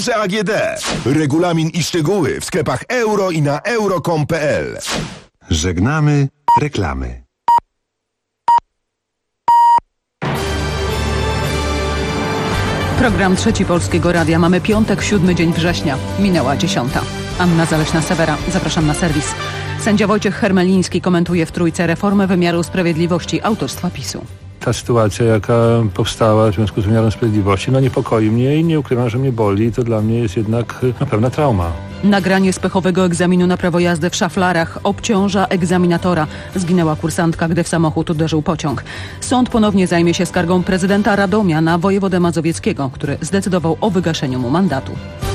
Biurze AGD. Regulamin i szczegóły w sklepach euro i na euro.com.pl. Żegnamy reklamy. Program Trzeci Polskiego Radia. Mamy piątek, 7 dzień września. Minęła 10. Anna Zaleśna-Sewera. Zapraszam na serwis. Sędzia Wojciech Hermeliński komentuje w Trójce reformę wymiaru sprawiedliwości autorstwa PiS-u. Ta sytuacja, jaka powstała w związku z wymiarem sprawiedliwości, niepokoi mnie i nie ukrywam, że mnie boli. To dla mnie jest jednak pewna trauma. Nagranie z pechowego egzaminu na prawo jazdy w Szaflarach obciąża egzaminatora. Zginęła kursantka, gdy w samochód uderzył pociąg. Sąd ponownie zajmie się skargą prezydenta Radomia na wojewodę mazowieckiego, który zdecydował o wygaszeniu mu mandatu.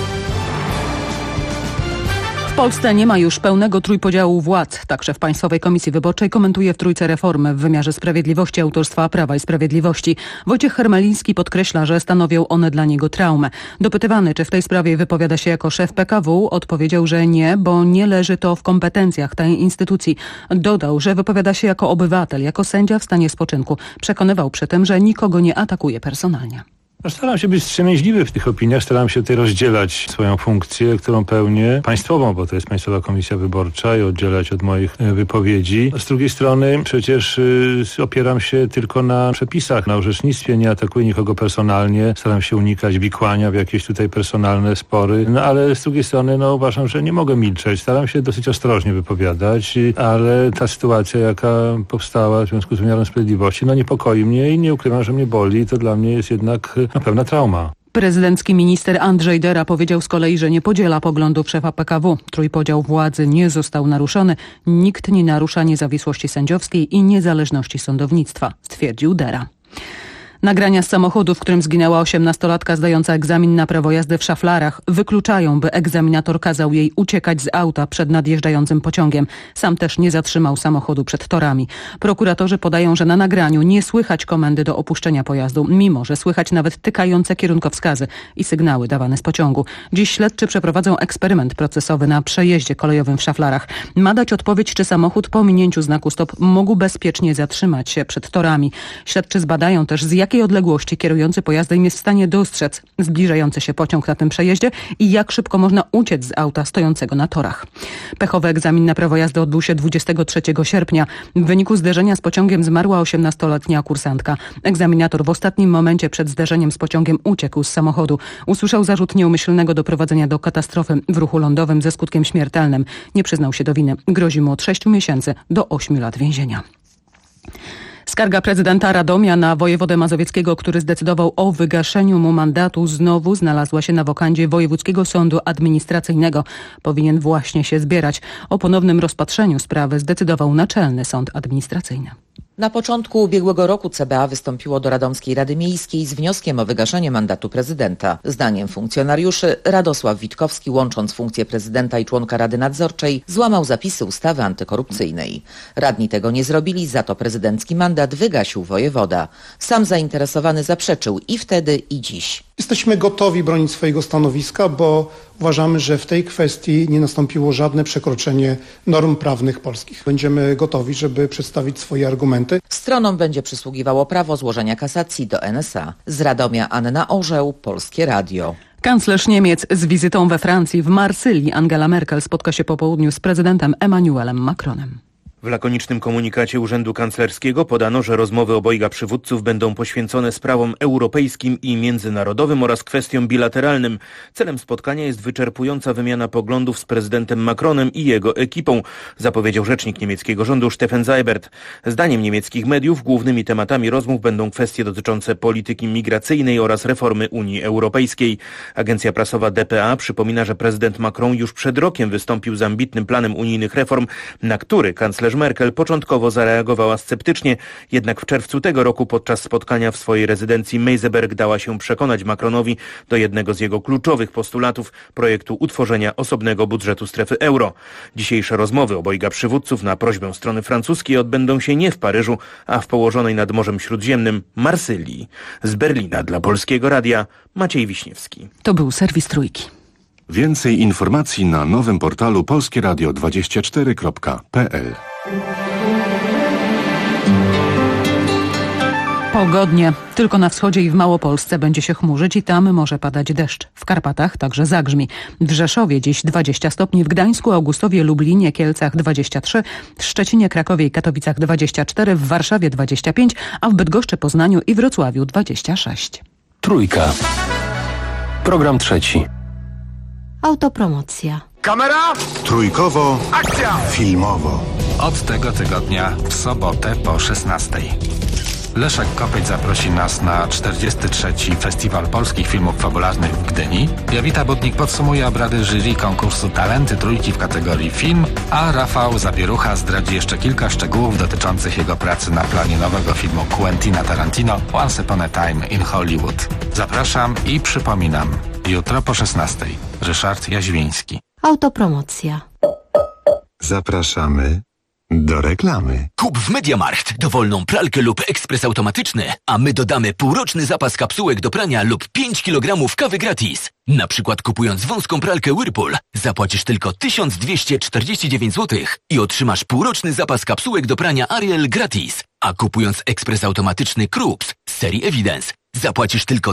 W Polsce nie ma już pełnego trójpodziału władz. Tak szef Państwowej Komisji Wyborczej komentuje w Trójce reformy w wymiarze sprawiedliwości autorstwa Prawa i Sprawiedliwości. Wojciech Hermeliński podkreśla, że stanowią one dla niego traumę. Dopytywany, czy w tej sprawie wypowiada się jako szef PKW, odpowiedział, że nie, bo nie leży to w kompetencjach tej instytucji. Dodał, że wypowiada się jako obywatel, jako sędzia w stanie spoczynku. Przekonywał przy tym, że nikogo nie atakuje personalnie. Staram się być wstrzemięźliwy w tych opiniach, staram się tutaj rozdzielać swoją funkcję, którą pełnię, państwową, bo to jest Państwowa Komisja Wyborcza, i oddzielać od moich wypowiedzi. Z drugiej strony przecież opieram się tylko na przepisach, na orzecznictwie, nie atakuję nikogo personalnie, staram się unikać wikłania w jakieś tutaj personalne spory, ale z drugiej strony uważam, że nie mogę milczeć, staram się dosyć ostrożnie wypowiadać, ale ta sytuacja, jaka powstała w związku z wymiarem sprawiedliwości, niepokoi mnie i nie ukrywam, że mnie boli. To dla mnie jest jednak pewna trauma. Prezydencki minister Andrzej Dera powiedział z kolei, że nie podziela poglądów szefa PKW. Trójpodział władzy nie został naruszony. Nikt nie narusza niezawisłości sędziowskiej i niezależności sądownictwa, stwierdził Dera. Nagrania z samochodu, w którym zginęła 18-latka zdająca egzamin na prawo jazdy w Szaflarach, wykluczają, by egzaminator kazał jej uciekać z auta przed nadjeżdżającym pociągiem. Sam też nie zatrzymał samochodu przed torami. Prokuratorzy podają, że na nagraniu nie słychać komendy do opuszczenia pojazdu, mimo że słychać nawet tykające kierunkowskazy i sygnały dawane z pociągu. Dziś śledczy przeprowadzą eksperyment procesowy na przejeździe kolejowym w Szaflarach. Ma dać odpowiedź, czy samochód po minięciu znaku stop mógł bezpiecznie zatrzymać się przed torami. Śledczy zbadają też, z jakiej odległości kierujący pojazdem jest w stanie dostrzec zbliżający się pociąg na tym przejeździe i jak szybko można uciec z auta stojącego na torach. Pechowy egzamin na prawo jazdy odbył się 23 sierpnia. W wyniku zderzenia z pociągiem zmarła 18-letnia kursantka. Egzaminator w ostatnim momencie przed zderzeniem z pociągiem uciekł z samochodu. Usłyszał zarzut nieumyślnego doprowadzenia do katastrofy w ruchu lądowym ze skutkiem śmiertelnym. Nie przyznał się do winy. Grozi mu od 6 miesięcy do 8 lat więzienia. Skarga prezydenta Radomia na wojewodę mazowieckiego, który zdecydował o wygaszeniu mu mandatu, znowu znalazła się na wokandzie Wojewódzkiego Sądu Administracyjnego. Powinien właśnie się zbierać. O ponownym rozpatrzeniu sprawy zdecydował Naczelny Sąd Administracyjny. Na początku ubiegłego roku CBA wystąpiło do Radomskiej Rady Miejskiej z wnioskiem o wygaszenie mandatu prezydenta. Zdaniem funkcjonariuszy Radosław Witkowski, łącząc funkcję prezydenta i członka Rady Nadzorczej, złamał zapisy ustawy antykorupcyjnej. Radni tego nie zrobili, za to prezydencki mandat wygasił wojewoda. Sam zainteresowany zaprzeczył i wtedy, i dziś. Jesteśmy gotowi bronić swojego stanowiska, bo uważamy, że w tej kwestii nie nastąpiło żadne przekroczenie norm prawnych polskich. Będziemy gotowi, żeby przedstawić swoje argumenty. Stronom będzie przysługiwało prawo złożenia kasacji do NSA. Z Radomia Anna Orzeł, Polskie Radio. Kanclerz Niemiec z wizytą we Francji w Marsylii Angela Merkel spotka się po południu z prezydentem Emmanuelem Macronem. W lakonicznym komunikacie Urzędu Kanclerskiego podano, że rozmowy obojga przywódców będą poświęcone sprawom europejskim i międzynarodowym oraz kwestiom bilateralnym. Celem spotkania jest wyczerpująca wymiana poglądów z prezydentem Macronem i jego ekipą, zapowiedział rzecznik niemieckiego rządu Steffen Seibert. Zdaniem niemieckich mediów głównymi tematami rozmów będą kwestie dotyczące polityki migracyjnej oraz reformy Unii Europejskiej. Agencja prasowa dpa przypomina, że prezydent Macron już przed rokiem wystąpił z ambitnym planem unijnych reform, na który kanclerz Merkel początkowo zareagowała sceptycznie, jednak w czerwcu tego roku podczas spotkania w swojej rezydencji Meiseberg dała się przekonać Macronowi do jednego z jego kluczowych postulatów, projektu utworzenia osobnego budżetu strefy euro. Dzisiejsze rozmowy obojga przywódców na prośbę strony francuskiej odbędą się nie w Paryżu, a w położonej nad Morzem Śródziemnym Marsylii. Z Berlina dla Polskiego Radia Maciej Wiśniewski. To był serwis Trójki. Więcej informacji na nowym portalu polskieradio24.pl. Pogodnie. Tylko na wschodzie i w Małopolsce będzie się chmurzyć i tam może padać deszcz. W Karpatach także zagrzmi. W Rzeszowie dziś 20 stopni, w Gdańsku, Augustowie, Lublinie, Kielcach 23, w Szczecinie, Krakowie i Katowicach 24, w Warszawie 25, a w Bydgoszczy, Poznaniu i Wrocławiu 26. Trójka. Program trzeci. Autopromocja. Kamera! Trójkowo. Akcja! Filmowo. Od tego tygodnia w sobotę po 16. Leszek Kopeć zaprosi nas na 43. Festiwal Polskich Filmów Fabularnych w Gdyni. Jowita Budnik podsumuje obrady jury konkursu Talenty Trójki w kategorii film, a Rafał Zabierucha zdradzi jeszcze kilka szczegółów dotyczących jego pracy na planie nowego filmu Quentina Tarantino Once Upon a Time in Hollywood. Zapraszam i przypominam, jutro po 16. Ryszard Jaźwiński. Autopromocja. Zapraszamy do reklamy. Kup w MediaMarkt dowolną pralkę lub ekspres automatyczny, a my dodamy półroczny zapas kapsułek do prania lub 5 kg kawy gratis. Na przykład kupując wąską pralkę Whirlpool zapłacisz tylko 1249 zł i otrzymasz półroczny zapas kapsułek do prania Ariel gratis. A kupując ekspres automatyczny Krups z serii Evidence zapłacisz tylko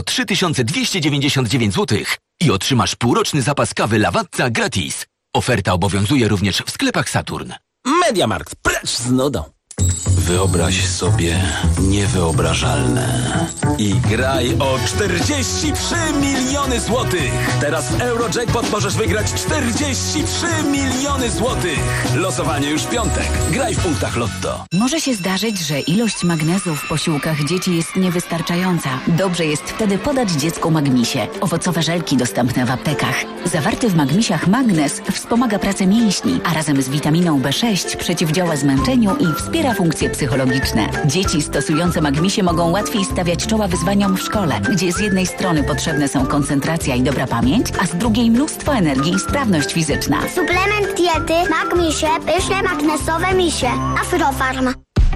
3299 zł i otrzymasz półroczny zapas kawy Lavazza gratis. Oferta obowiązuje również w sklepach Saturn. MediaMarkt, precz z nudą. Wyobraź sobie niewyobrażalne i graj o 43 miliony złotych. Teraz w Eurojackpot możesz wygrać 43 miliony złotych. Losowanie już w piątek. Graj w punktach Lotto. Może się zdarzyć, że ilość magnezu w posiłkach dzieci jest niewystarczająca. Dobrze jest wtedy podać dziecku Magmisie. Owocowe żelki dostępne w aptekach. Zawarty w Magmisiach magnez wspomaga pracę mięśni, a razem z witaminą B6 przeciwdziała zmęczeniu i wspiera funkcje psychologiczne. Dzieci stosujące Magmisie mogą łatwiej stawiać czoła wyzwaniom w szkole, gdzie z jednej strony potrzebne są koncentracja i dobra pamięć, a z drugiej mnóstwo energii i sprawność fizyczna. Suplement diety Magmisie, pyszne magnesowe misie. Afrofarm.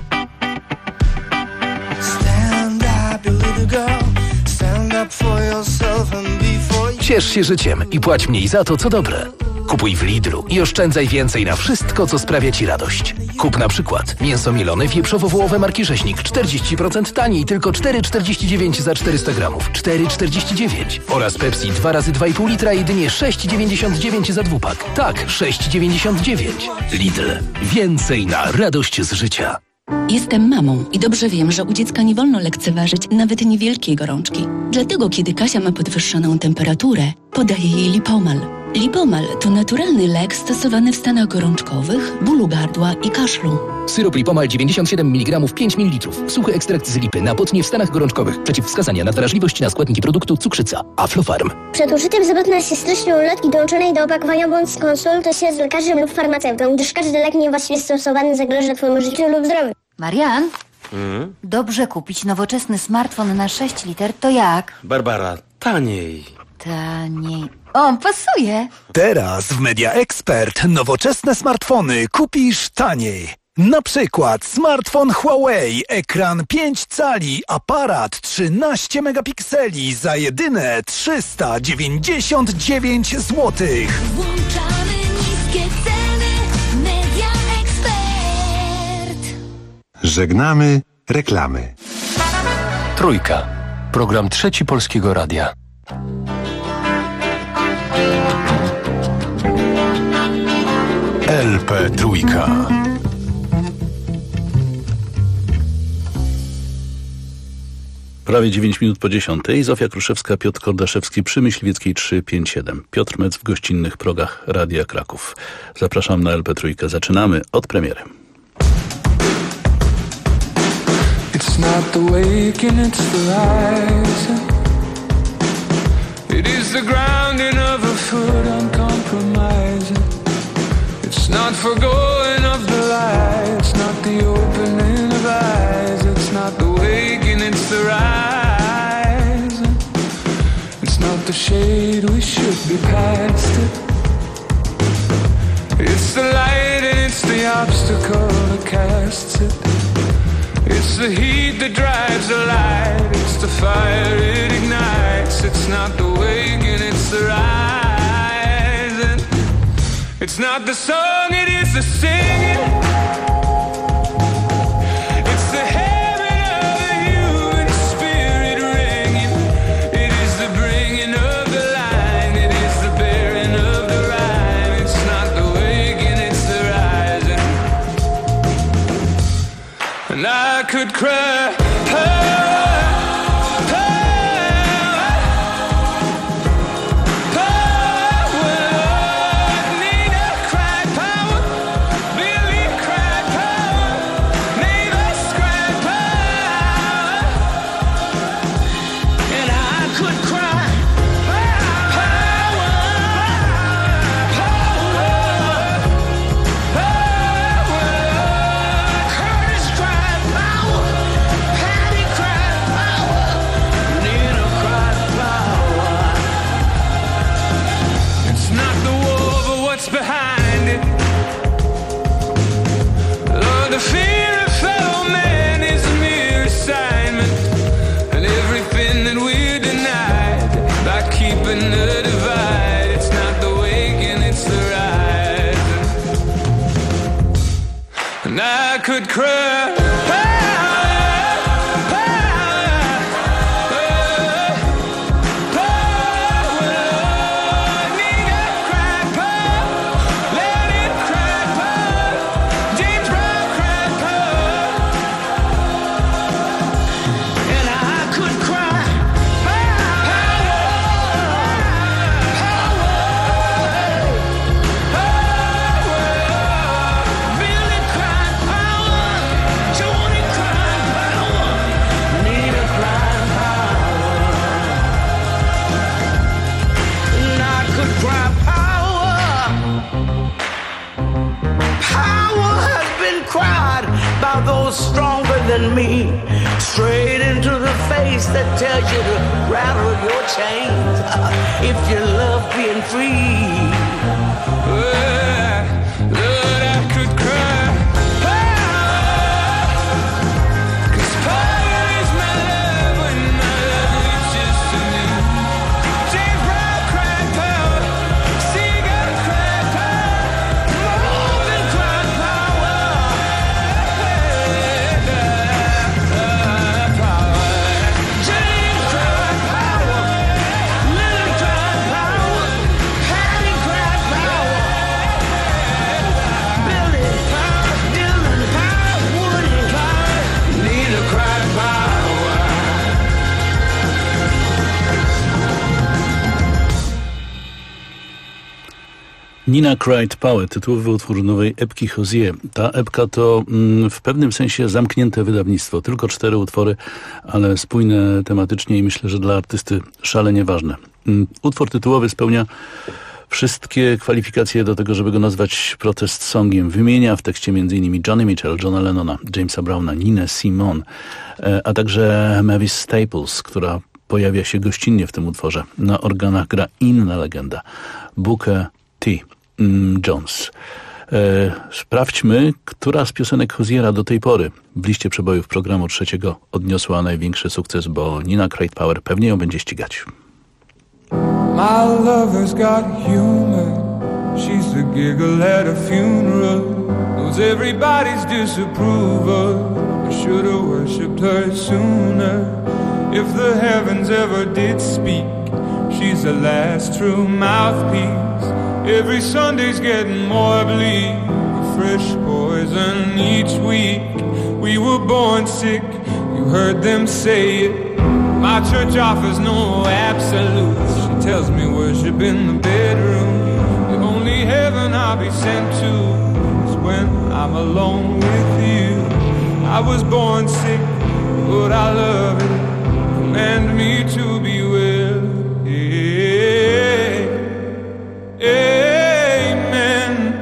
Ciesz się życiem i płać mniej za to, co dobre. Kupuj w Lidlu i oszczędzaj więcej na wszystko, co sprawia Ci radość. Kup na przykład mięso mielone wieprzowo-wołowe marki Rzeźnik 40% taniej, tylko 4,49 za 400 gramów. 4,49. Oraz Pepsi 2 razy 2,5 litra jedynie 6,99 za dwupak. Tak, 6,99. Lidl. Więcej na radość z życia. Jestem mamą i dobrze wiem, że u dziecka nie wolno lekceważyć nawet niewielkiej gorączki. Dlatego, kiedy Kasia ma podwyższoną temperaturę, podaję jej Lipomal. Lipomal to naturalny lek stosowany w stanach gorączkowych, bólu gardła i kaszlu. Syrop Lipomal 97 mg 5 ml. Suchy ekstrakt z lipy na potnie w stanach gorączkowych. Przeciwwskazania na wrażliwość na składniki produktu cukrzyca. Aflofarm. Przed użyciem zapewne się stycznej ulotki dołączonej do opakowania bądź skonsultuj się z lekarzem lub farmaceutą, gdyż każdy lek niewłaściwie stosowany zagraża Twojemu życiu lub zdrowiu. Marian? Dobrze kupić nowoczesny smartfon na 6 liter, to jak? Barbara, taniej. Taniej. O, pasuje. Teraz w Media Expert nowoczesne smartfony kupisz taniej. Na przykład smartfon Huawei, ekran 5 cali, aparat 13 megapikseli za jedyne 399 zł. Włączamy niskie ceny. Media Expert. Żegnamy reklamy. Trójka. Program trzeci Polskiego Radia. LP Trójka. Prawie 9 minut po 10. Zofia Kruszewska, Piotr Kordaszewski przy Myśliwieckiej 357. Piotr Mec w gościnnych progach Radia Kraków. Zapraszam na LP Trójkę. Zaczynamy od premiery. It's not the waking, it's the rising. It is the grounding of a foot uncompromising. It's not forgoing of the light. It's not the opening of eyes. It's not the waking, it's the rising. It's not the shade, we should be past it. It's the light and it's the obstacle that casts it. It's the heat that drives the light. It's the fire it ignites. It's not the waking, it's the rising. It's not the song, it is the singing. It's the heaven of the human could cry. could cry. Those stronger than me, straight into the face that tells you to rattle your chains if you love being free. Lord, I could cry. Cause power is my love when my love is just to me. James Brown cried power, Seagull cried power, Marvin cried power. Nina Cried Power, tytułowy utwór nowej epki Hozier. Ta epka to w pewnym sensie zamknięte wydawnictwo. Tylko 4 utwory, ale spójne tematycznie i myślę, że dla artysty szalenie ważne. Utwór tytułowy spełnia wszystkie kwalifikacje do tego, żeby go nazwać protest songiem. Wymienia w tekście m.in. Johnny Mitchell, Johna Lennona, Jamesa Browna, Ninę Simone, a także Mavis Staples, która pojawia się gościnnie w tym utworze. Na organach gra inna legenda, Booker T. Jones. Sprawdźmy, która z piosenek Hoziera do tej pory w liście przebojów programu 3 odniosła największy sukces, bo Nina Cried Power pewnie ją będzie ścigać. My lover's got humor. She's the giggle at a funeral. Knows everybody's disapproval. I should have worshipped her sooner. If the heavens ever did speak, she's the last true mouthpiece. Every Sunday's getting more bleak, a fresh poison each week. We were born sick, you heard them say it. My church offers no absolutes. She tells me worship in the bedroom. The only heaven I'll be sent to is when I'm alone with you. I was born sick, but I love it. Command me to be well. Amen.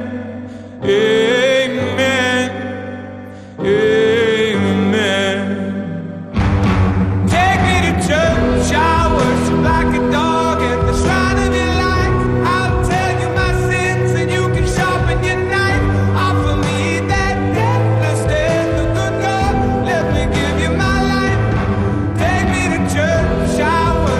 Amen. Amen. Take me to church, I worship like a dog at the shrine of your life. I'll tell you my sins and you can sharpen your knife. Offer me that deathless death, the good God, let me give you my life. Take me to church, I worship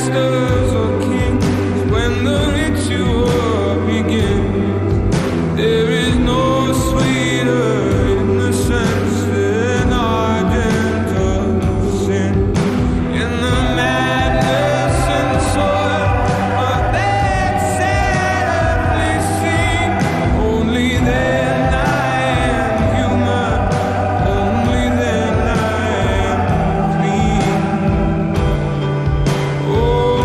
masters or kings when the ritual begins. There is no sweeter innocence than ardent of sin. In the madness and soil of that sadly scene, only then I am human, only then I am clean. Oh,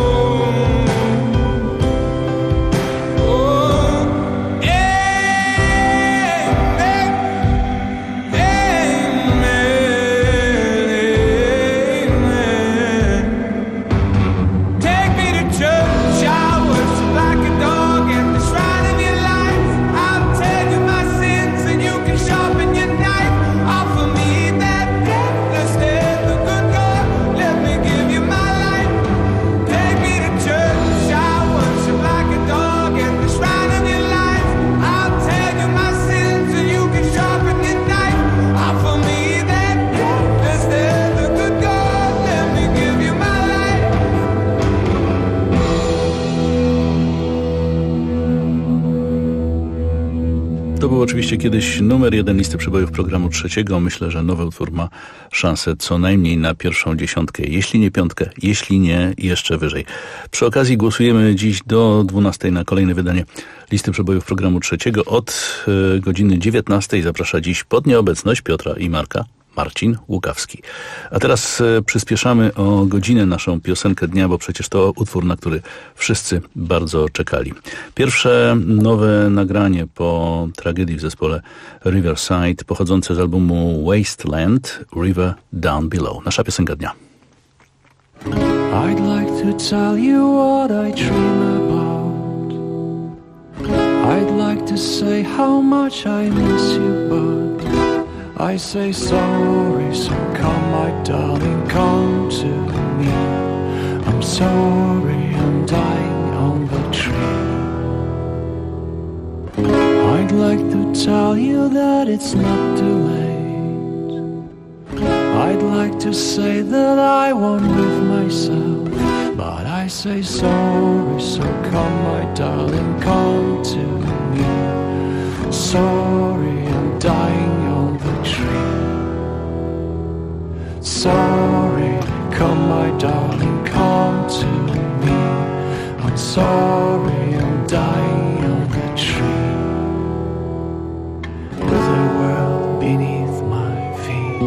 take me to church, I worship like a dog at the shrine of your life. I'll tell you my sins and you can sharpen your knife. Offer me that gift instead, the good God, let me give you my life. Take me to church, I worship like a dog at the shrine of your life. I'll tell you my sins and you can sharpen your knife. Offer me that gift instead, the good God, let me give you my life. To był oczywiście kiedyś numer 1 listy przebojów programu trzeciego. Myślę, że nowy utwór ma szansę co najmniej na pierwszą dziesiątkę, jeśli nie piątkę, jeśli nie jeszcze wyżej. Przy okazji głosujemy dziś do 12 na kolejne wydanie listy przebojów programu trzeciego. Od godziny 19 zaprasza dziś pod nieobecność Piotra i Marka Marcin Łukawski. A teraz przyspieszamy o godzinę naszą piosenkę dnia, bo przecież to utwór, na który wszyscy bardzo czekali. Pierwsze nowe nagranie po tragedii w zespole Riverside, pochodzące z albumu Wasteland, River Down Below. Nasza piosenka dnia. I'd like to tell you what I dream about. I'd like to say how much I miss you, but I say sorry, so come my darling, come to me. I'm sorry, I'm dying on the tree. I'd like to tell you that it's not too late. I'd like to say that I won't leave myself, but I say sorry, so come my darling, come to me. Sorry, I'm dying on the tree. Sorry, come my darling, come to me. I'm sorry, I'm dying on the tree. With the world beneath my feet.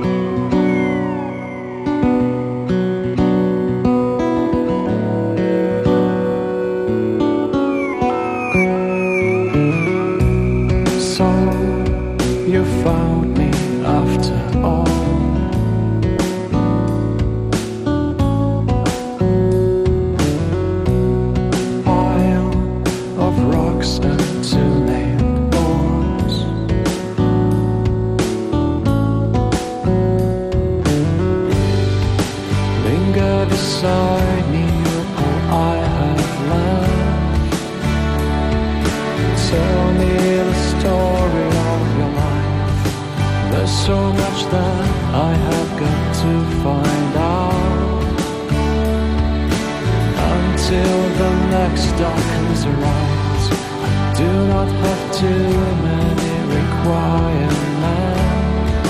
So you found me after all. Pile of rocks and two-named boards. Linger beside me, you're all I have left. Tell me the story of your life. There's so much that I have got to find out. Until the next darkness arrives, I do not have too many requirements.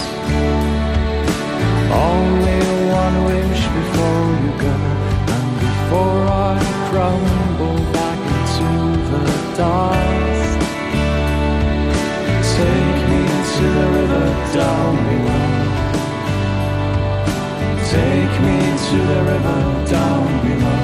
Only one wish before you go, and before I crumble back into the dust. Take me to the river down below. Take me to the river down below.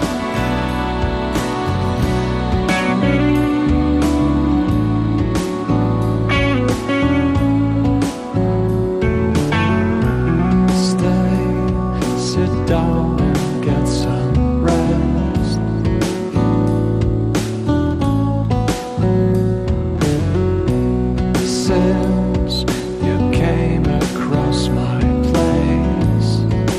Stay, sit down and get some rest. Since you came across my place,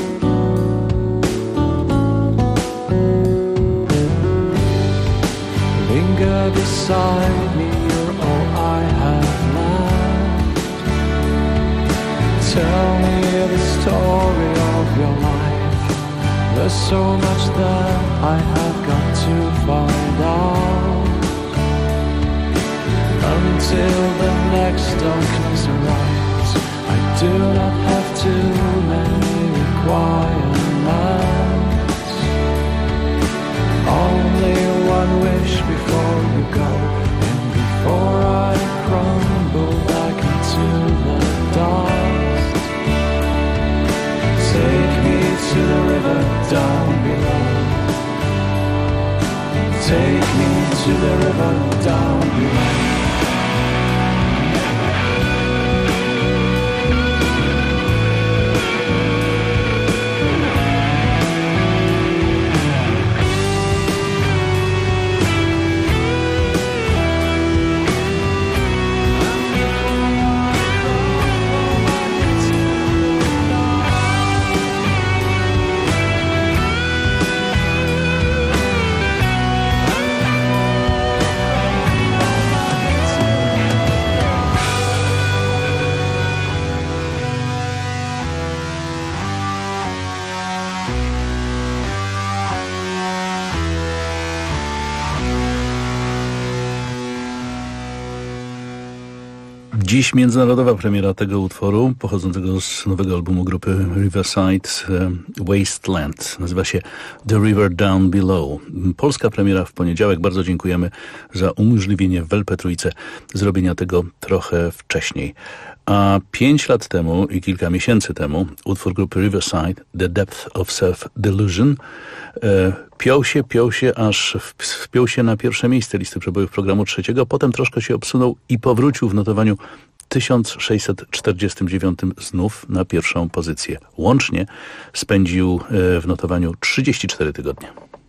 linger beside me, you're all I have left. Tell me the story of your life. There's so much that I have got to find out. Until the next darkness arrives, I do not have too many requirements. Only one wish before you go, and before I crumble back into the dust. Take me to the river down below. Take me to the river down below. Dziś międzynarodowa premiera tego utworu, pochodzącego z nowego albumu grupy Riverside, Wasteland. Nazywa się The River Down Below. Polska premiera w poniedziałek. Bardzo dziękujemy za umożliwienie w LP Trójce zrobienia tego trochę wcześniej. A 5 lat temu i kilka miesięcy temu utwór grupy Riverside, The Depth of Self-Delusion, piął się, aż wpiął się na pierwsze miejsce listy przebojów programu trzeciego, potem troszkę się obsunął i powrócił w notowaniu 1649 znów na pierwszą pozycję. Łącznie spędził w notowaniu 34 tygodnie.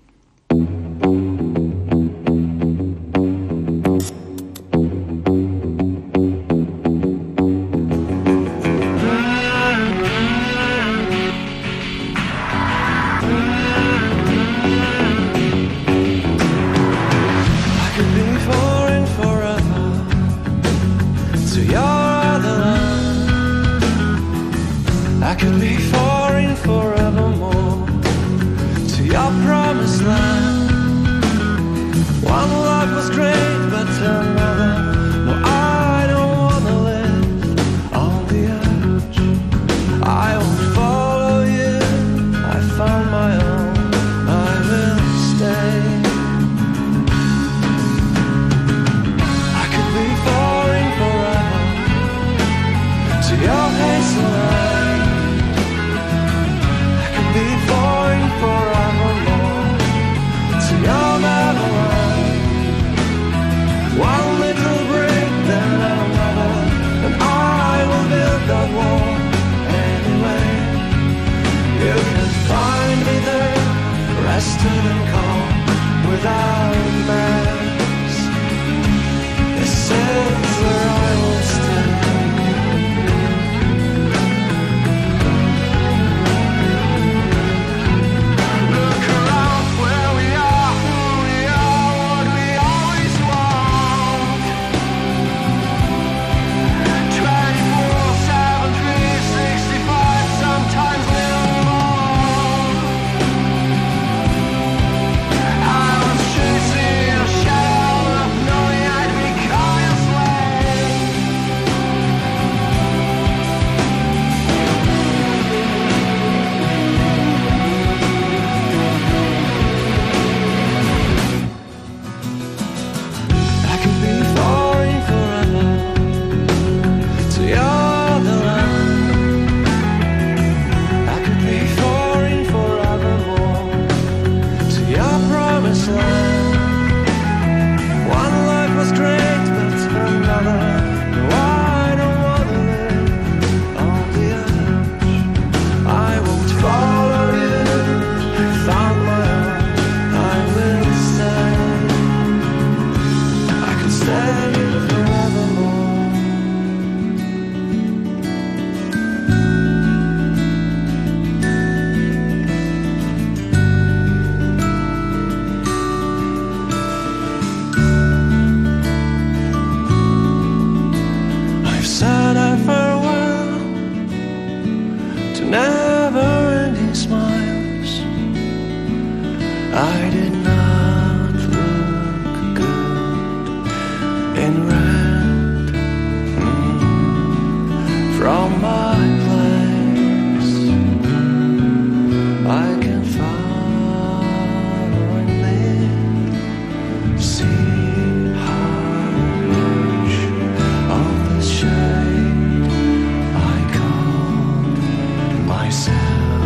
I could be foreign forevermore to your promised land. One life was great, but another. No, I don't wanna live on the edge. I won't follow you. I found my own. I will stay. I could be foreign forever to your hazelland. One little break, then another, and I will build that wall anyway. You can find me there, rested and calm, without maps. This is where I will stay. Look around where we are, who we are, what we always want. 24/7, 365, sometimes little more. I was chasing I did not look good in red from my place. I can finally see how much of the shade I called myself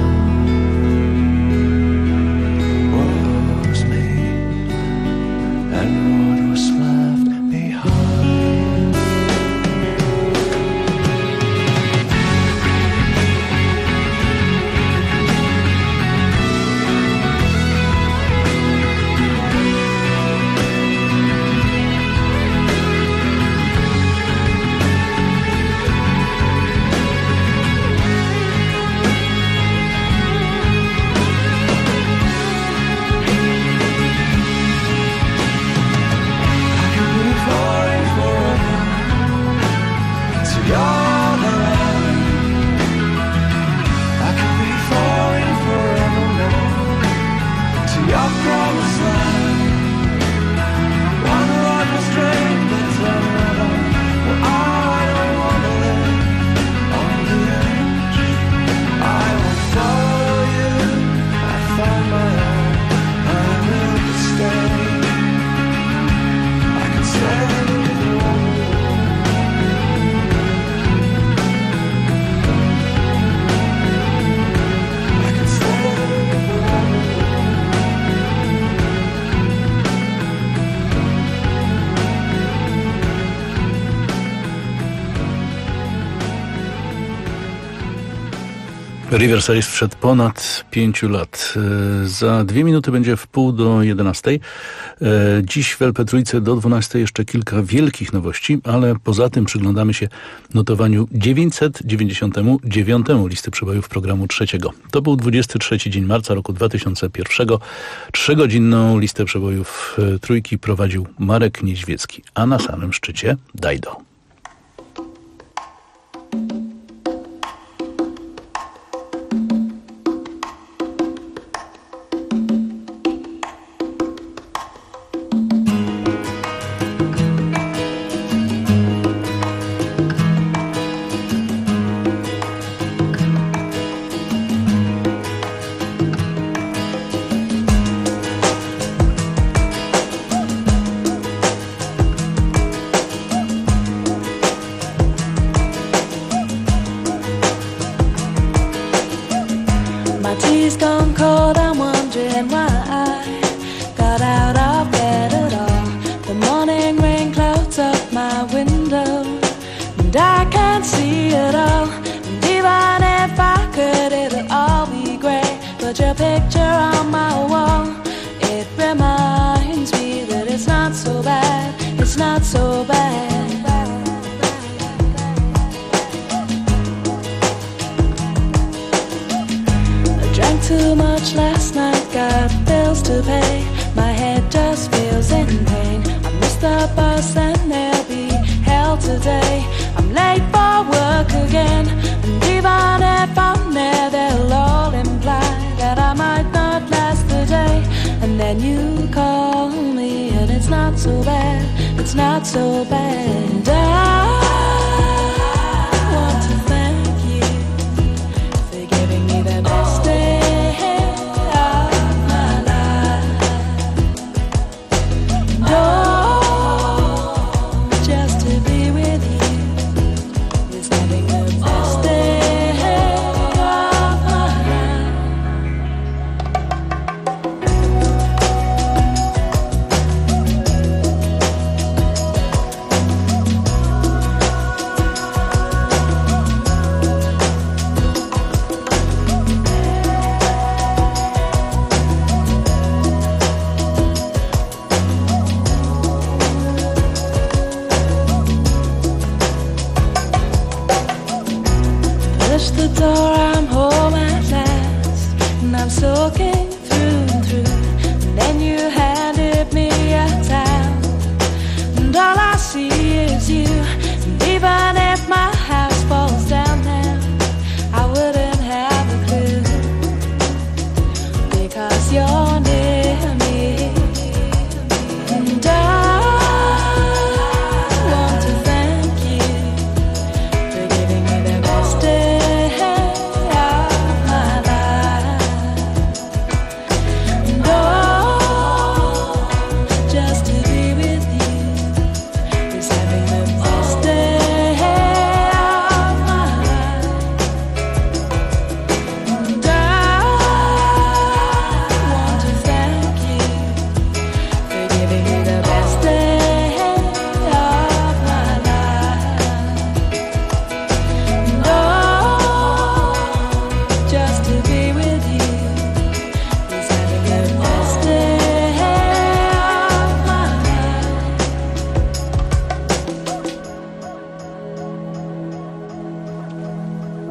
was me, and what was left behind. Riverside sprzed ponad 5 lat. Za 2 minuty będzie w 10:30. Dziś w LP Trójce do 12 jeszcze kilka wielkich nowości, ale poza tym przyglądamy się notowaniu 999 listy przebojów programu trzeciego. To był 23 dzień marca roku 2001. 3-godzinną listę przebojów Trójki prowadził Marek Niedźwiecki, a na samym szczycie Dajdo.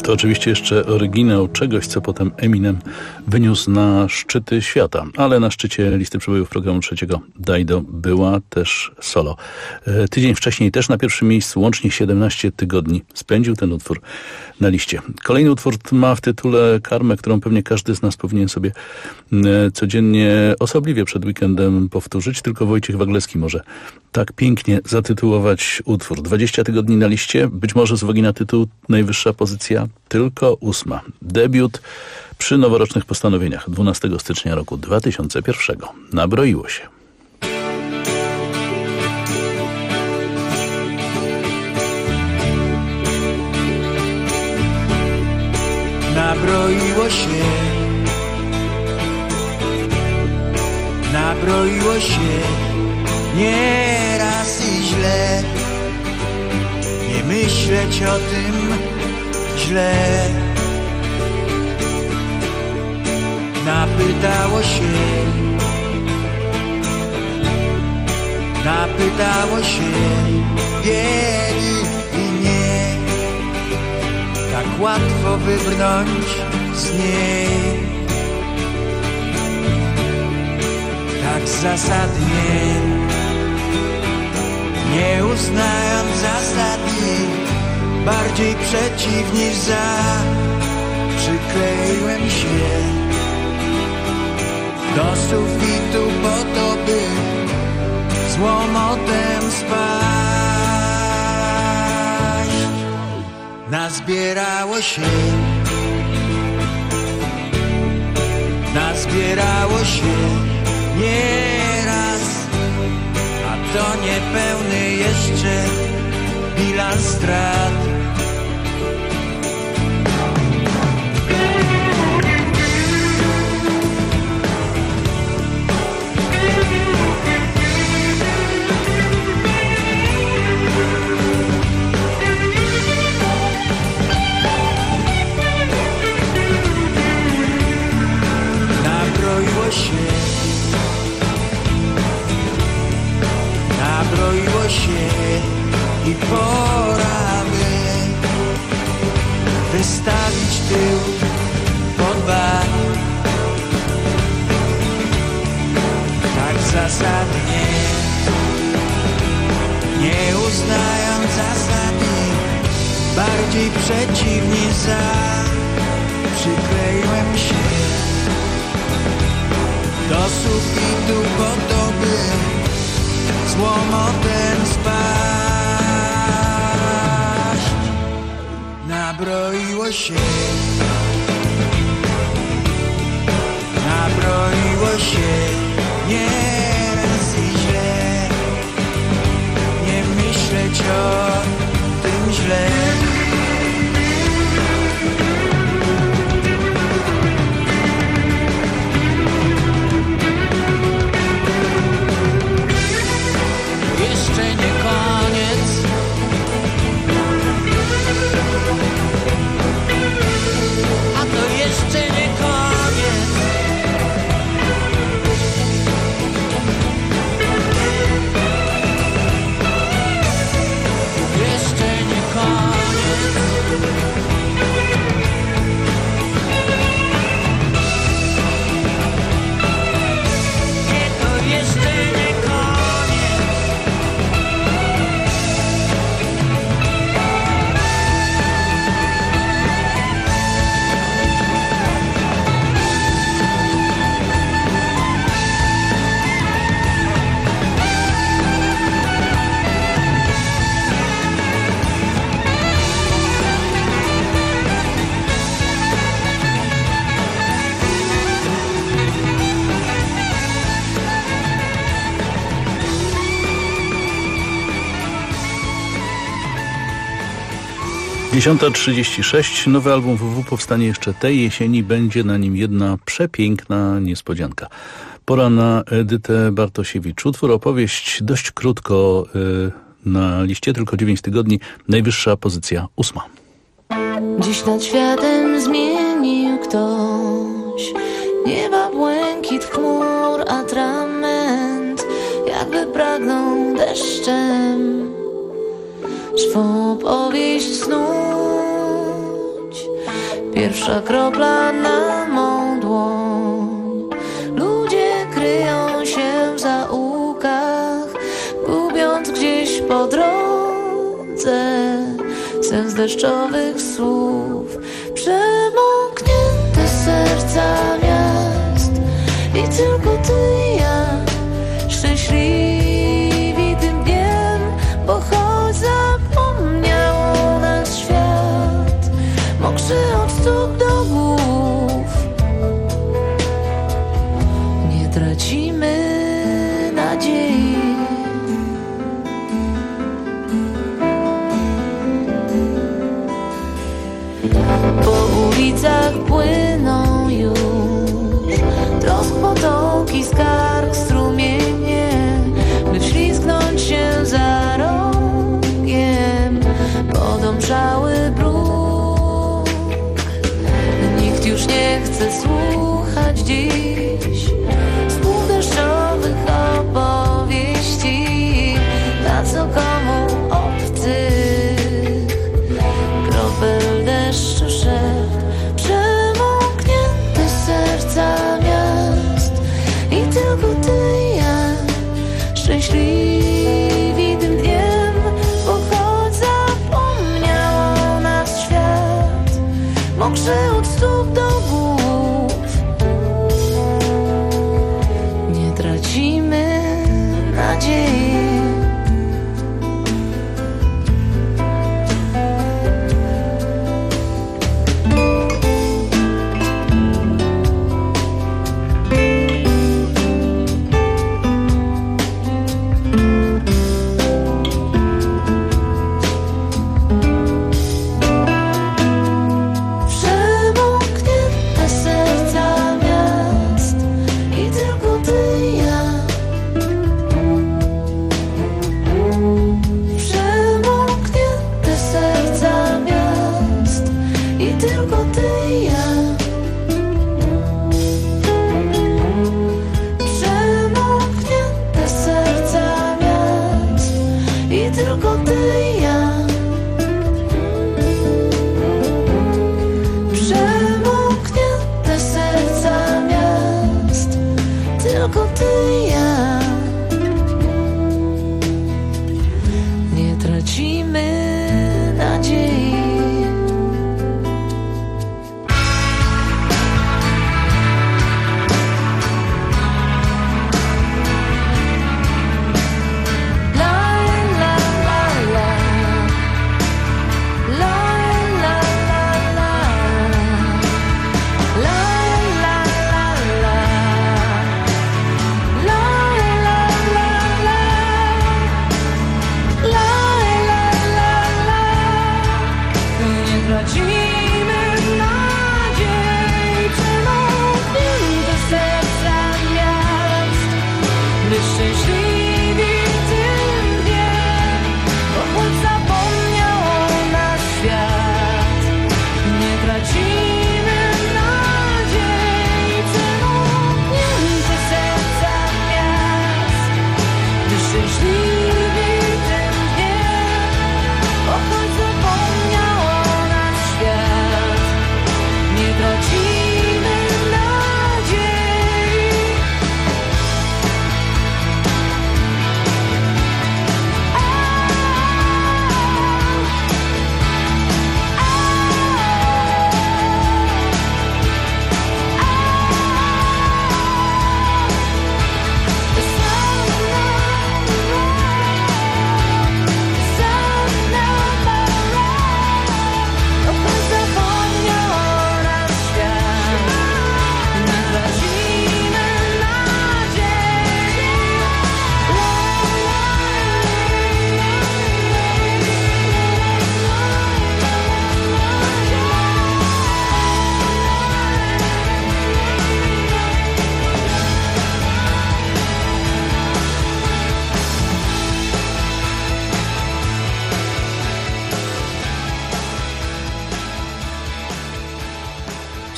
To oczywiście jeszcze oryginał czegoś, co potem Eminem wyniósł na szczyty świata. Ale na szczycie listy przebojów programu trzeciego Dido była też solo. Tydzień wcześniej też na pierwszym miejscu, łącznie 17 tygodni spędził ten utwór na liście. Kolejny utwór ma w tytule karmę, którą pewnie każdy z nas powinien sobie codziennie osobliwie przed weekendem powtórzyć. Tylko Wojciech Wagleski może tak pięknie zatytułować utwór. 20 tygodni na liście, być może z uwagi na tytuł najwyższa pozycja, tylko 8. Debiut przy noworocznych postanowieniach 12 stycznia roku 2001. Nabroiło się. Nabroiło się nieraz i źle, nie myśleć o tym źle. Napytało się bieli i nie, tak łatwo wybrnąć z niej. Tak zasadnie, nie uznając zasady, bardziej przeciw niż za, przykleiłem się do sufitu po to, by z łomotem spaść. Nazbierało się nieraz, a to niepełny jeszcze bilans strat. Nabroiło się i pora by wystawić tył pod bar. Tak zasadnie, nie uznając zasady, bardziej przeciw niż za, przykleiłem się do sufitu po to, by z łomotem spaść. Nabroiło się nieraz i źle, nie myśleć o tym źle. Jeszcze nie koniec, a to jeszcze nie koniec. Jeszcze nie koniec. Nie, to jeszcze nie koniec. Dziesiąta 36. Nowy album WW powstanie jeszcze tej jesieni. Będzie na nim jedna przepiękna niespodzianka. Pora na Edytę Bartosiewicz. Utwór, opowieść dość krótko na liście, tylko 9 tygodni. Najwyższa pozycja 8. Dziś nad światem zmienił ktoś nieba, błękit chmur, atrament, jakby pragnął deszczem swą opowieść snuć. pierwsza kropla na mą dłoń. Ludzie kryją się w zaułkach, gubiąc gdzieś po drodze sens deszczowych słów. Przemoknięte serca miast i tylko ty i ja szczęśliwi tym dniem, bo choć zapomniał nas świat, mokrzy od stóp do głów, nie tracimy nadziei. Po ulicach płyną już trosk potoki, skarg, strumienie, by wślizgnąć się za rogiem podomszały bruk. Nikt już nie chce słuchać dziś słów deszczowych opowieści, na co komu obcych kropel deszczu szept. Przemoknięte serca miast i tylko ty i ja szczęśliwi tym dniem, bo choć zapomniał nas świat, mokrzy od stóp do głów, nie tracimy nadziei.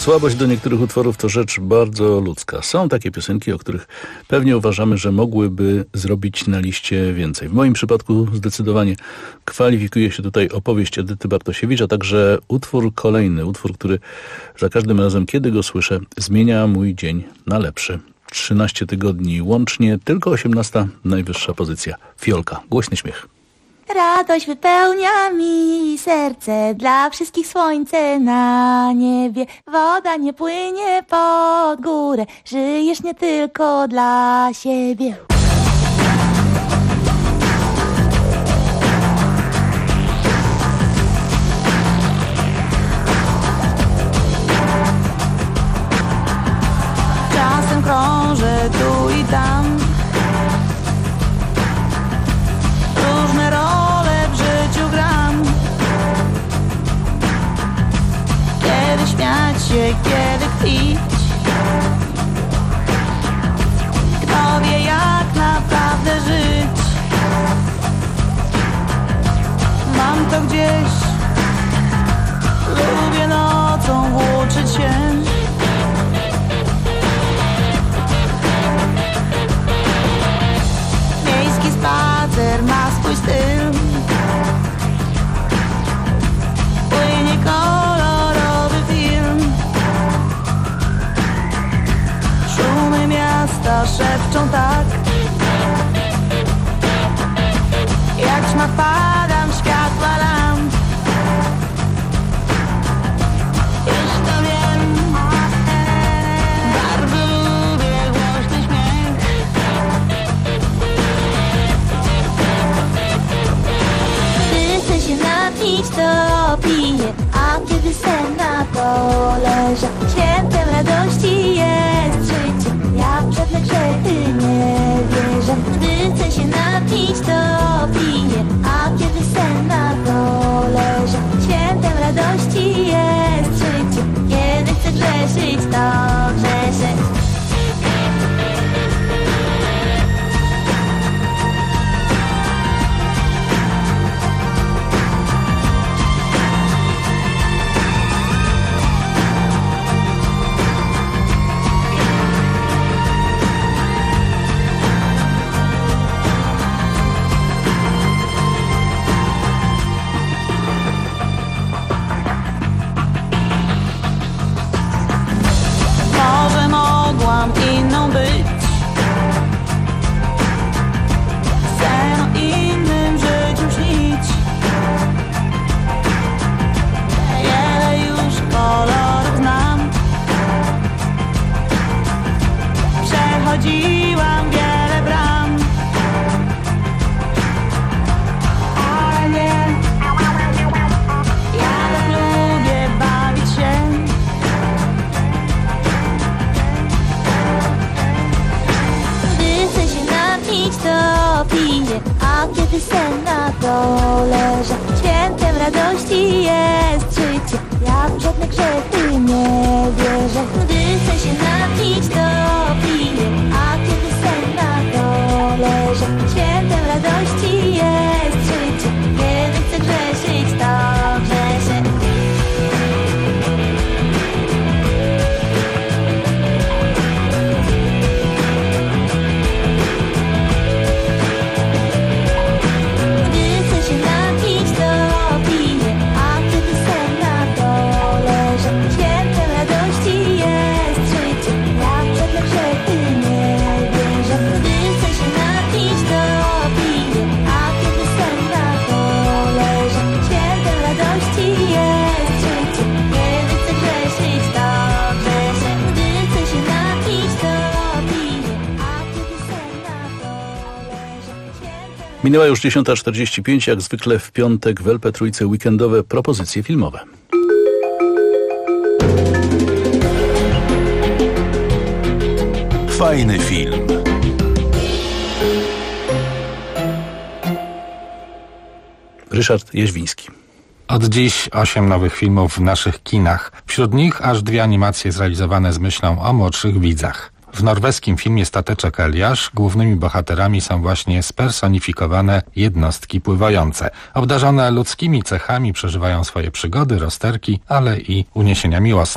Słabość do niektórych utworów to rzecz bardzo ludzka. Są takie piosenki, o których pewnie uważamy, że mogłyby zrobić na liście więcej. W moim przypadku zdecydowanie kwalifikuje się tutaj opowieść Edyty Bartosiewicz, a także utwór kolejny, utwór, który za każdym razem, kiedy go słyszę, zmienia mój dzień na lepszy. 13 tygodni łącznie, tylko 18 najwyższa pozycja. Fiolka, Głośny śmiech. Radość wypełnia mi serce, dla wszystkich słońce na niebie. Woda nie płynie pod górę, żyjesz nie tylko dla siebie. Czasem krążę tu i tam, różne role w życiu gram. Kiedy śmiać się, kiedy kpić, kto wie jak naprawdę żyć. Mam to gdzieś, lubię nocą włóczyć się. Miejski spacer ma swój styl, płynie kolorowy film. Szumy miasta szepczą tak, jak ćma padam światła lamp. Już to wiem, bardzo lubię głośny śmiech. Gdy chcę się napić, to piję, a kiedy sen na poleże, świętem radości jest życie. Ja w żadne grzechy nie wierzę. Gdy chcę się napić, to piję, a kiedy sen na poleże, świętem radości jest życie. Kiedy chcę grzeszyć, to grzeszę. Może mogłam inną być, chcę o innym życiu śnić. Wiele już kolorów znam, przechodziłam wiele bram, ale nie, ja tak lubię bawić się. To piję, a kiedy sen na poleże, świętem radości jest życie. Ja w żadne grzechy nie wierzę. Gdy chcę się napić, to piję, a kiedy sen na poleże, świętem radości jest życie. Kiedy chcę grzeszyć, to grzeszę. Minęła już 10:45, jak zwykle w piątek w LP Trójce weekendowe propozycje filmowe. Fajny film. Ryszard Jeźwiński. Od dziś 8 nowych filmów w naszych kinach. Wśród nich aż 2 animacje zrealizowane z myślą o młodszych widzach. W norweskim filmie Stateczek Eliasz głównymi bohaterami są właśnie spersonifikowane jednostki pływające. Obdarzone ludzkimi cechami przeżywają swoje przygody, rozterki, ale i uniesienia miłosne.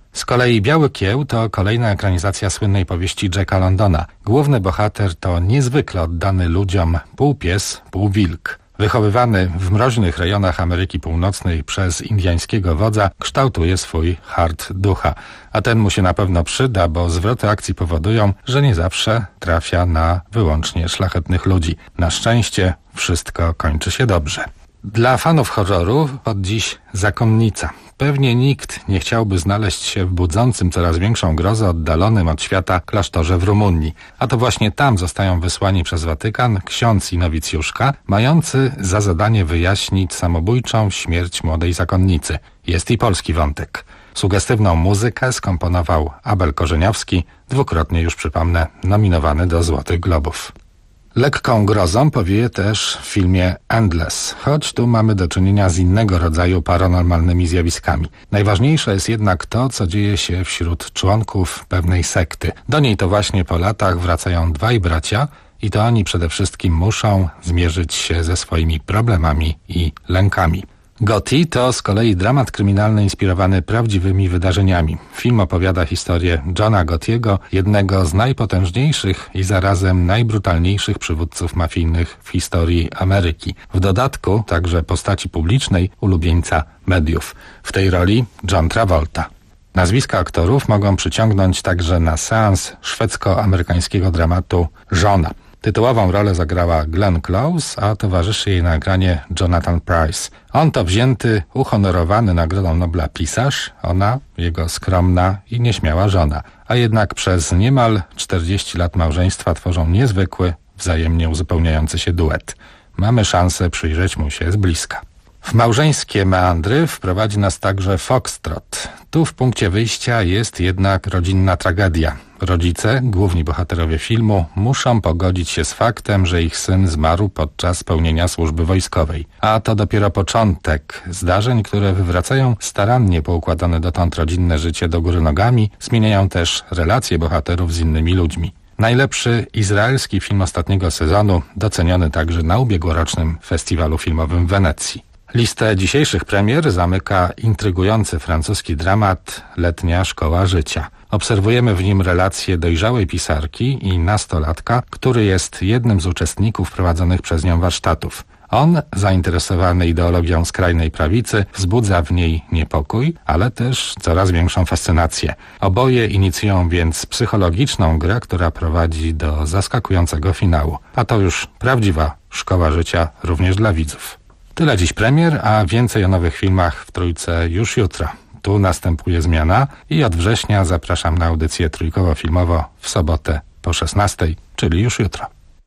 Z kolei Biały Kieł to kolejna ekranizacja słynnej powieści Jacka Londona. Główny bohater to niezwykle oddany ludziom półpies, półwilk. Wychowywany w mroźnych rejonach Ameryki Północnej przez indyjskiego wodza, kształtuje swój hart ducha. A ten mu się na pewno przyda, bo zwroty akcji powodują, że nie zawsze trafia na wyłącznie szlachetnych ludzi. Na szczęście wszystko kończy się dobrze. Dla fanów horroru od dziś Zakonnica. Pewnie nikt nie chciałby znaleźć się w budzącym coraz większą grozę oddalonym od świata klasztorze w Rumunii. A to właśnie tam zostają wysłani przez Watykan ksiądz i nowicjuszka, mający za zadanie wyjaśnić samobójczą śmierć młodej zakonnicy. Jest i polski wątek. Sugestywną muzykę skomponował Abel Korzeniowski, dwukrotnie już przypomnę, nominowany do Złotych Globów. Lekką grozą powieje też w filmie Endless, choć tu mamy do czynienia z innego rodzaju paranormalnymi zjawiskami. Najważniejsze jest jednak to, co dzieje się wśród członków pewnej sekty. Do niej to właśnie po latach wracają dwaj bracia i to oni przede wszystkim muszą zmierzyć się ze swoimi problemami i lękami. Gotti to z kolei dramat kryminalny inspirowany prawdziwymi wydarzeniami. Film opowiada historię Johna Gottiego, jednego z najpotężniejszych i zarazem najbrutalniejszych przywódców mafijnych w historii Ameryki. W dodatku także postaci publicznej, ulubieńca mediów. W tej roli John Travolta. Nazwiska aktorów mogą przyciągnąć także na seans szwedzko-amerykańskiego dramatu Żona. Tytułową rolę zagrała Glenn Close, a towarzyszy jej na ekranie Jonathan Pryce. On to wzięty, uhonorowany Nagrodą Nobla pisarz, ona jego skromna i nieśmiała żona. A jednak przez niemal 40 lat małżeństwa tworzą niezwykły, wzajemnie uzupełniający się duet. Mamy szansę przyjrzeć mu się z bliska. W małżeńskie meandry wprowadzi nas także foxtrot. Tu w punkcie wyjścia jest jednak rodzinna tragedia. Rodzice, główni bohaterowie filmu, muszą pogodzić się z faktem, że ich syn zmarł podczas pełnienia służby wojskowej. A to dopiero początek zdarzeń, które wywracają starannie poukładane dotąd rodzinne życie do góry nogami, zmieniają też relacje bohaterów z innymi ludźmi. Najlepszy izraelski film ostatniego sezonu, doceniony także na ubiegłorocznym festiwalu filmowym w Wenecji. Listę dzisiejszych premier zamyka intrygujący francuski dramat Letnia Szkoła Życia. Obserwujemy w nim relację dojrzałej pisarki i nastolatka, który jest jednym z uczestników prowadzonych przez nią warsztatów. On, zainteresowany ideologią skrajnej prawicy, wzbudza w niej niepokój, ale też coraz większą fascynację. Oboje inicjują więc psychologiczną grę, która prowadzi do zaskakującego finału. A to już prawdziwa szkoła życia również dla widzów. Tyle dziś premier, a więcej o nowych filmach w Trójce już jutro. Tu następuje zmiana i od września zapraszam na audycję trójkowo-filmowo w sobotę po 16:00, czyli już jutro.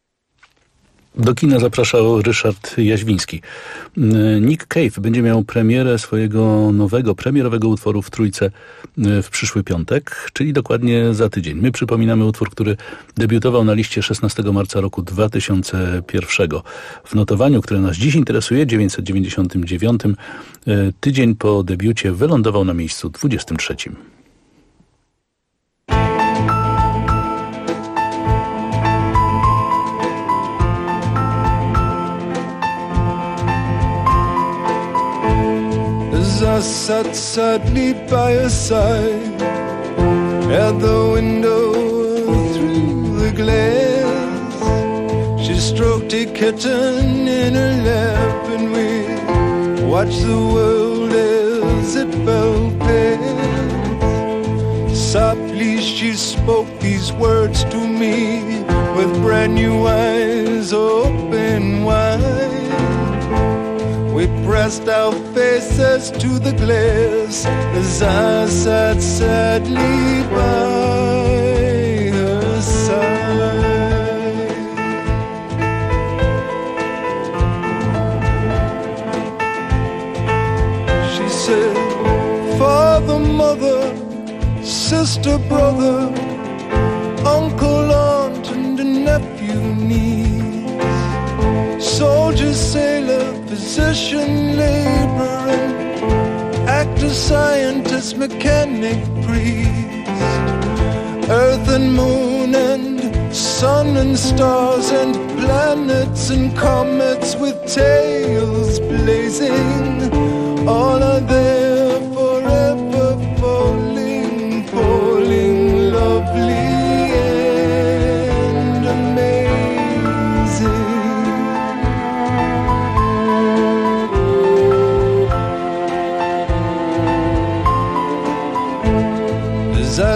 Do kina zapraszał Ryszard Jaźwiński. Nick Cave będzie miał premierę swojego nowego, premierowego utworu w Trójce w przyszły piątek, czyli dokładnie za tydzień. My przypominamy utwór, który debiutował na liście 16 marca roku 2001. W notowaniu, które nas dziś interesuje, 999, tydzień po debiucie wylądował na miejscu 23. As I sat sadly by her side at the window through the glass, she stroked a kitten in her lap and we watched the world as it fell past. Softly she spoke these words to me with brand new eyes open wide. We pressed our faces to the glass as I sat sadly by her side. She said, father, mother, sister, brother, uncle, aunt, and a nephew, niece, soldier, sailor, physician, laborer, actor, scientist, mechanic, priest, earth and moon and sun and stars and planets and comets with tails blazing, all are there forever falling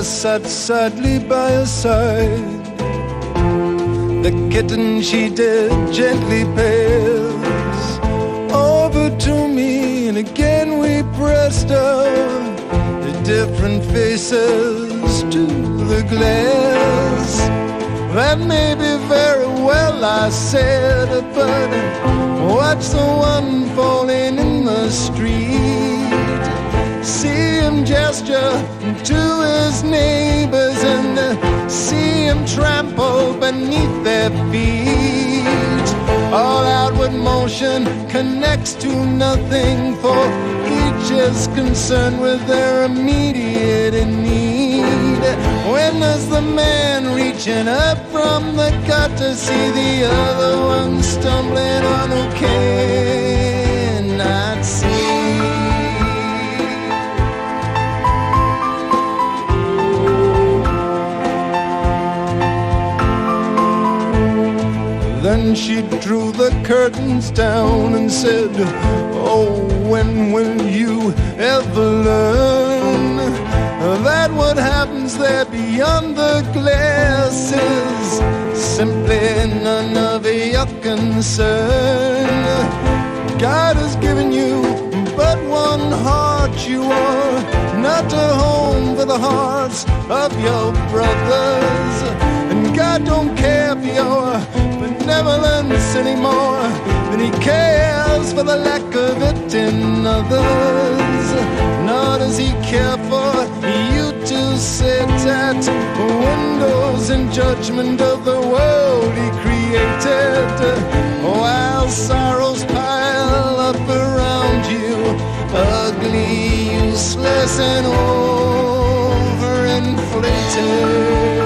sat sadly by her side. The kitten she did gently pass over to me, and again we pressed our different faces to the glass. That may be very well, I said, but watch the one falling in the street. See him gesture to his neighbors and see him trample beneath their feet. All outward motion connects to nothing, for each is concerned with their immediate need. When there's the man reaching up from the gutter, see the other one stumbling on who cannot see. Then she drew the curtains down and said, oh, when will you ever learn that what happens there beyond the glass is simply none of your concern? God has given you but one heart. You are not a home for the hearts of your brothers, and God don't care for your benevolence anymore than he cares for the lack of it in others. Nor does he care for you to sit at windows in judgment of the world he created, while sorrows pile up around you, ugly, useless, and overinflated.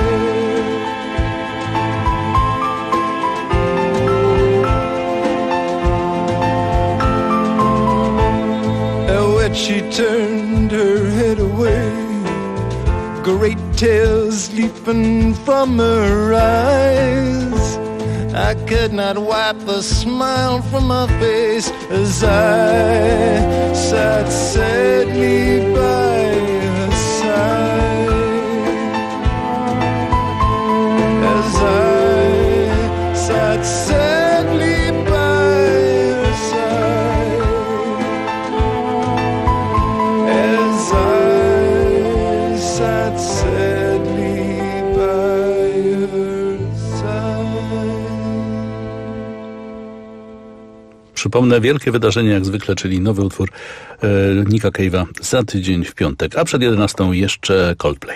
She turned her head away, great tears leaping from her eyes. I could not wipe the smile from her face as I sat sadly by her side. As I sat sadly by her side. As I sat sadly by her side. Przypomnę, wielkie wydarzenie jak zwykle, czyli nowy utwór Nicka Cave'a za tydzień w piątek, a przed 11 jeszcze Coldplay.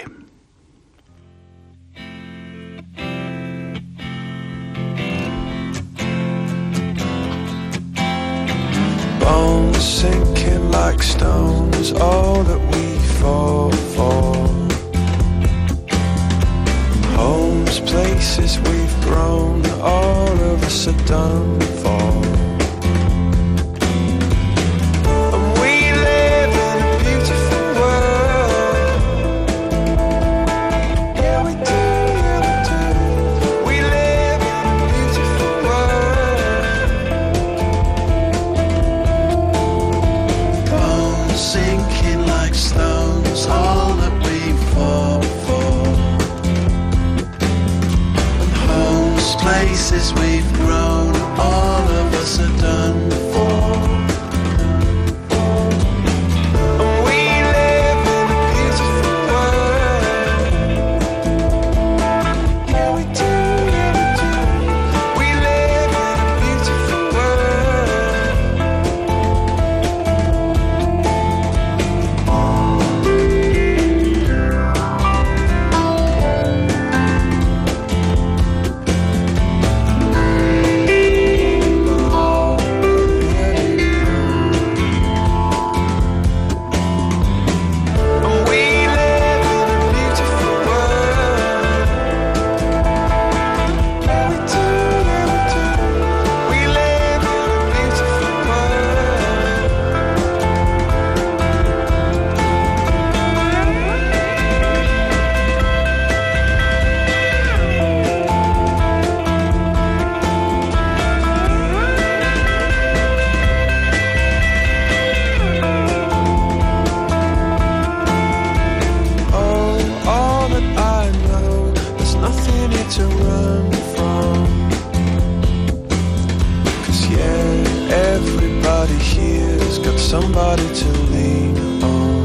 Bones sinking like stones, all that we fall for. Homes, places we've grown, all of us are done for. And we live in a beautiful world. Yeah, we do, yeah, we do. We live in a beautiful world. Sinking like stones, all that we fall for. And homes, places we've grown, all of us are done for. And we live in a beautiful world. Yeah, we do, yeah, we do. We live in a beautiful somebody to lean on.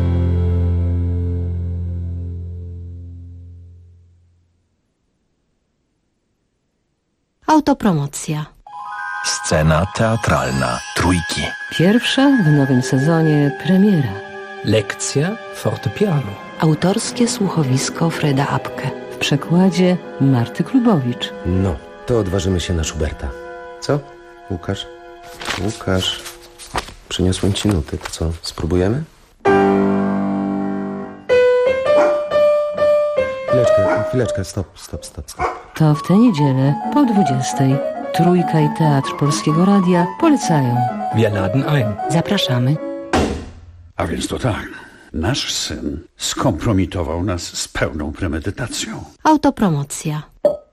Autopromocja. Scena teatralna Trójki. Pierwsza w nowym sezonie premiera. Lekcja fortepianu. Autorskie słuchowisko Freda Apke. W przekładzie Marty Klubowicz. No, to odważymy się na Schuberta. Co? Łukasz? Łukasz, przyniosłem ci nuty. To co, spróbujemy? Chwileczkę, stop. To w tę niedzielę po 20:00 Trójka i Teatr Polskiego Radia polecają. Wir laden ein. Zapraszamy. A więc to tak. Nasz syn skompromitował nas z pełną premedytacją. Autopromocja.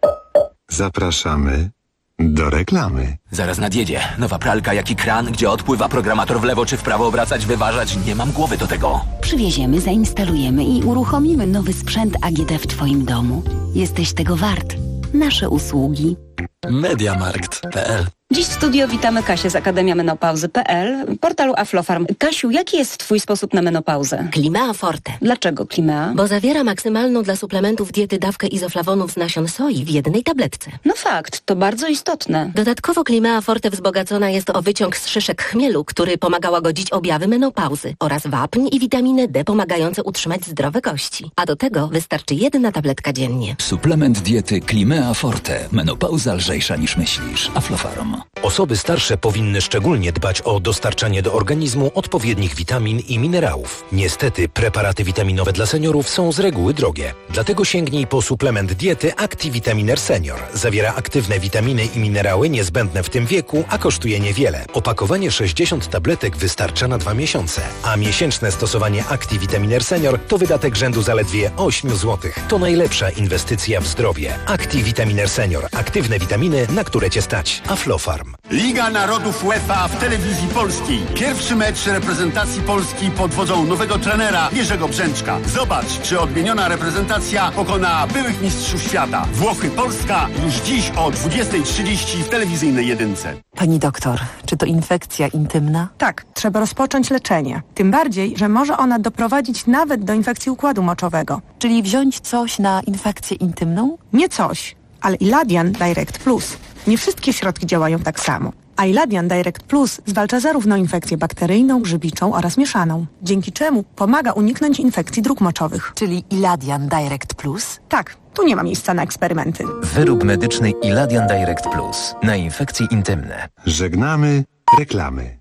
Zapraszamy do reklamy. Zaraz nadjedzie. Nowa pralka jak i kran, gdzie odpływa programator w lewo czy w prawo obracać, wyważać. Nie mam głowy do tego. Przywieziemy, zainstalujemy i uruchomimy nowy sprzęt AGD w Twoim domu. Jesteś tego wart. Nasze usługi. Mediamarkt.pl. Dziś w studio witamy Kasię z Akademia Menopauzy.pl, portalu Aflofarm. Kasiu, jaki jest Twój sposób na menopauzę? Climea Forte. Dlaczego Climea? Bo zawiera maksymalną dla suplementów diety dawkę izoflawonów z nasion soi w jednej tabletce. No fakt, to bardzo istotne. Dodatkowo Climea Forte wzbogacona jest o wyciąg z szyszek chmielu, który pomaga łagodzić objawy menopauzy oraz wapń i witaminę D pomagające utrzymać zdrowe kości. A do tego wystarczy jedna tabletka dziennie. Suplement diety Climea Forte. Menopauza lżejsza niż myślisz. Aflofarm. Osoby starsze powinny szczególnie dbać o dostarczanie do organizmu odpowiednich witamin i minerałów. Niestety preparaty witaminowe dla seniorów są z reguły drogie. Dlatego sięgnij po suplement diety ActiVitaminer Senior. Zawiera aktywne witaminy i minerały niezbędne w tym wieku, a kosztuje niewiele. Opakowanie 60 tabletek wystarcza na 2 miesiące, a miesięczne stosowanie ActiVitaminer Senior to wydatek rzędu zaledwie 8 zł. To najlepsza inwestycja w zdrowie. ActiVitaminer Senior. Aktywne witaminy, na które Cię stać. Aflofarm. Liga Narodów UEFA w telewizji polskiej. Pierwszy mecz reprezentacji Polski pod wodzą nowego trenera Jerzego Brzęczka. Zobacz, czy odmieniona reprezentacja pokona byłych mistrzów świata. Włochy-Polska już dziś o 20:30 w telewizyjnej jedynce. Pani doktor, czy to infekcja intymna? Tak, trzeba rozpocząć leczenie. Tym bardziej, że może ona doprowadzić nawet do infekcji układu moczowego. Czyli wziąć coś na infekcję intymną? Nie coś, ale Iladian Direct Plus. Nie wszystkie środki działają tak samo. A Iladian Direct Plus zwalcza zarówno infekcję bakteryjną, grzybiczą oraz mieszaną, dzięki czemu pomaga uniknąć infekcji dróg moczowych. Czyli Iladian Direct Plus? Tak, tu nie ma miejsca na eksperymenty. Wyrób medyczny Iladian Direct Plus na infekcje intymne. Żegnamy reklamy.